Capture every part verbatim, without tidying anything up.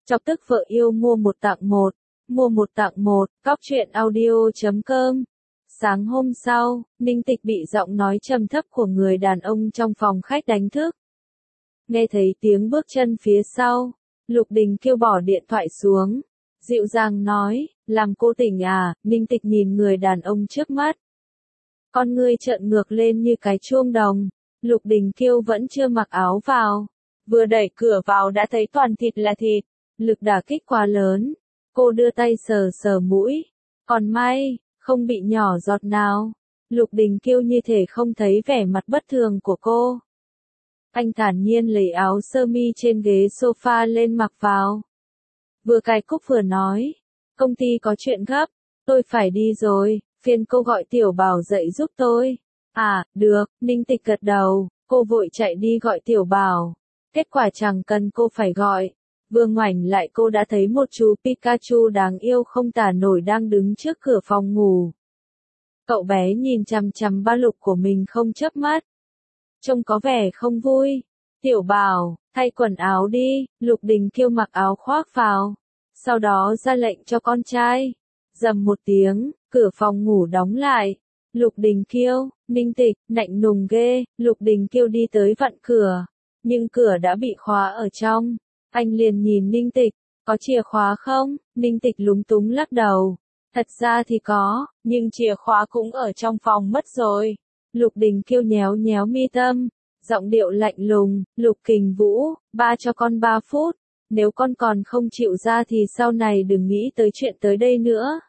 Chọc tức vợ yêu mua một tặng một, mua một tặng một, cóc truyện audio chấm com. Sáng hôm sau, Ninh Tịch bị giọng nói trầm thấp của người đàn ông trong phòng khách đánh thức. Nghe thấy tiếng bước chân phía sau, Lục Đình Kiêu bỏ điện thoại xuống, dịu dàng nói, làm cô tỉnh à? Ninh Tịch nhìn người đàn ông trước mắt. Con ngươi trợn ngược lên như cái chuông đồng. Lục Đình Kiêu vẫn chưa mặc áo vào, vừa đẩy cửa vào đã thấy toàn thịt là thịt, lực đả kích quá lớn. Cô đưa tay sờ sờ mũi, còn may, không bị nhỏ giọt nào. Lục Đình Kiêu như thể không thấy vẻ mặt bất thường của cô. Anh thản nhiên lấy áo sơ mi trên ghế sofa lên mặc vào. Vừa cài cúc vừa nói, công ty có chuyện gấp, tôi phải đi rồi, phiền cô gọi Tiểu Bảo dậy giúp tôi. À, được, Ninh Tịch gật đầu, cô vội chạy đi gọi Tiểu Bảo. Kết quả chẳng cần cô phải gọi. Vừa ngoảnh lại cô đã thấy một chú Pikachu đáng yêu không tả nổi đang đứng trước cửa phòng ngủ. Cậu bé nhìn chằm chằm ba Lục của mình không chớp mắt. Trông có vẻ không vui. Tiểu Bảo, thay quần áo đi. Lục Đình Kiêu mặc áo khoác vào. Sau đó ra lệnh cho con trai. Rầm một tiếng, cửa phòng ngủ đóng lại. Lục Đình Kiêu, Ninh Tịch, lạnh lùng ghê. Lục Đình Kiêu đi tới vặn cửa, nhưng cửa đã bị khóa ở trong. Anh liền nhìn Ninh Tịch, có chìa khóa không? Ninh Tịch lúng túng lắc đầu. Thật ra thì có, nhưng chìa khóa cũng ở trong phòng mất rồi. Lục Đình Kiêu nhéo nhéo mi tâm, giọng điệu lạnh lùng, Lục Kình Vũ, ba cho con ba phút. Nếu con còn không chịu ra thì sau này đừng nghĩ tới chuyện tới đây nữa.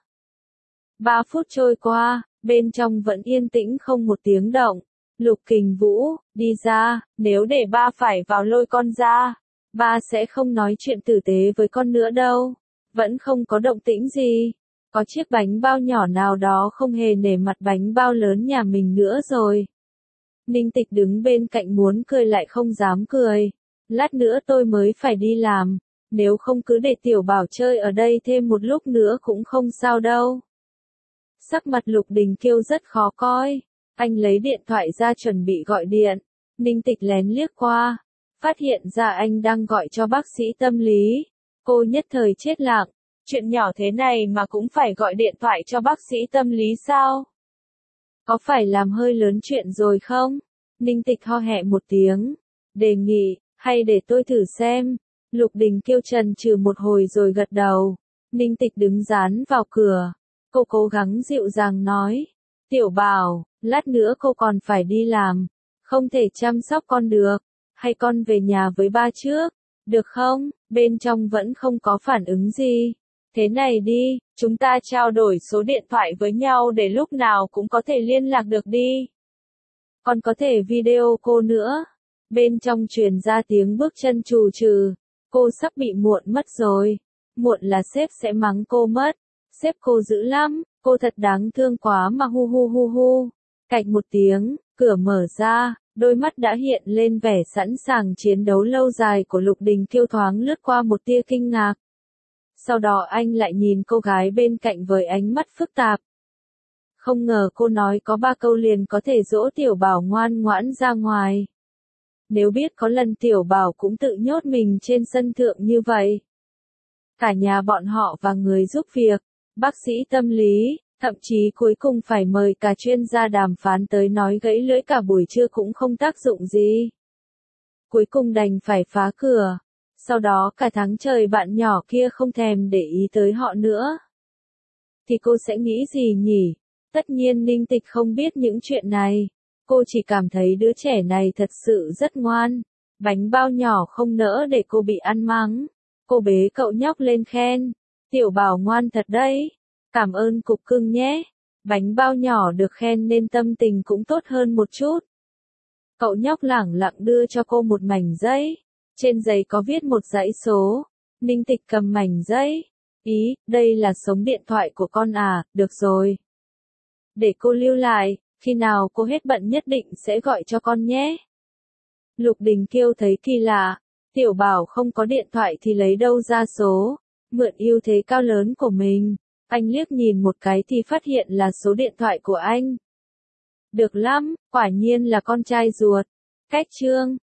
Ba phút trôi qua, bên trong vẫn yên tĩnh không một tiếng động. Lục Kình Vũ, đi ra, nếu để ba phải vào lôi con ra, ba sẽ không nói chuyện tử tế với con nữa đâu. Vẫn không có động tĩnh gì. Có chiếc bánh bao nhỏ nào đó không hề nể mặt bánh bao lớn nhà mình nữa rồi. Ninh Tịch đứng bên cạnh muốn cười lại không dám cười. Lát nữa tôi mới phải đi làm. Nếu không cứ để Tiểu Bảo chơi ở đây thêm một lúc nữa cũng không sao đâu. Sắc mặt Lục Đình Kiêu rất khó coi. Anh lấy điện thoại ra chuẩn bị gọi điện. Ninh Tịch lén liếc qua, phát hiện ra anh đang gọi cho bác sĩ tâm lý. Cô nhất thời chết lặng. Chuyện nhỏ thế này mà cũng phải gọi điện thoại cho bác sĩ tâm lý sao? Có phải làm hơi lớn chuyện rồi không? Ninh Tịch ho nhẹ một tiếng. Đề nghị, hay để tôi thử xem. Lục Đình Kiêu chần chừ một hồi rồi gật đầu. Ninh Tịch đứng dán vào cửa. Cô cố gắng dịu dàng nói. Tiểu Bảo, lát nữa cô còn phải đi làm. Không thể chăm sóc con được. Hay con về nhà với ba trước. Được không? Bên trong vẫn không có phản ứng gì. Thế này đi, chúng ta trao đổi số điện thoại với nhau để lúc nào cũng có thể liên lạc được đi. Còn có thể video cô nữa. Bên trong truyền ra tiếng bước chân trù trừ. Cô sắp bị muộn mất rồi. Muộn là sếp sẽ mắng cô mất. Sếp cô dữ lắm, cô thật đáng thương quá mà hu hu hu hu. Cạch một tiếng, cửa mở ra, đôi mắt đã hiện lên vẻ sẵn sàng chiến đấu lâu dài của Lục Đình Kiêu thoáng lướt qua một tia kinh ngạc. Sau đó anh lại nhìn cô gái bên cạnh với ánh mắt phức tạp. Không ngờ cô nói có ba câu liền có thể dỗ Tiểu Bảo ngoan ngoãn ra ngoài. Nếu biết có lần Tiểu Bảo cũng tự nhốt mình trên sân thượng như vậy. Cả nhà bọn họ và người giúp việc, bác sĩ tâm lý, thậm chí cuối cùng phải mời cả chuyên gia đàm phán tới nói gãy lưỡi cả buổi trưa cũng không tác dụng gì. Cuối cùng đành phải phá cửa. Sau đó cả tháng trời bạn nhỏ kia không thèm để ý tới họ nữa. Thì cô sẽ nghĩ gì nhỉ? Tất nhiên Ninh Tịch không biết những chuyện này. Cô chỉ cảm thấy đứa trẻ này thật sự rất ngoan. Bánh bao nhỏ không nỡ để cô bị ăn mắng. Cô bế cậu nhóc lên khen. Tiểu Bảo ngoan thật đấy. Cảm ơn cục cưng nhé. Bánh bao nhỏ được khen nên tâm tình cũng tốt hơn một chút. Cậu nhóc lẳng lặng đưa cho cô một mảnh giấy. Trên giấy có viết một dãy số. Ninh Tịch cầm mảnh giấy. Ý, đây là số điện thoại của con à, được rồi. Để cô lưu lại, khi nào cô hết bận nhất định sẽ gọi cho con nhé. Lục Đình Kiêu thấy kỳ lạ. Tiểu Bảo không có điện thoại thì lấy đâu ra số. Mượn ưu thế cao lớn của mình. Anh liếc nhìn một cái thì phát hiện là số điện thoại của anh. Được lắm, quả nhiên là con trai ruột. Cách chương.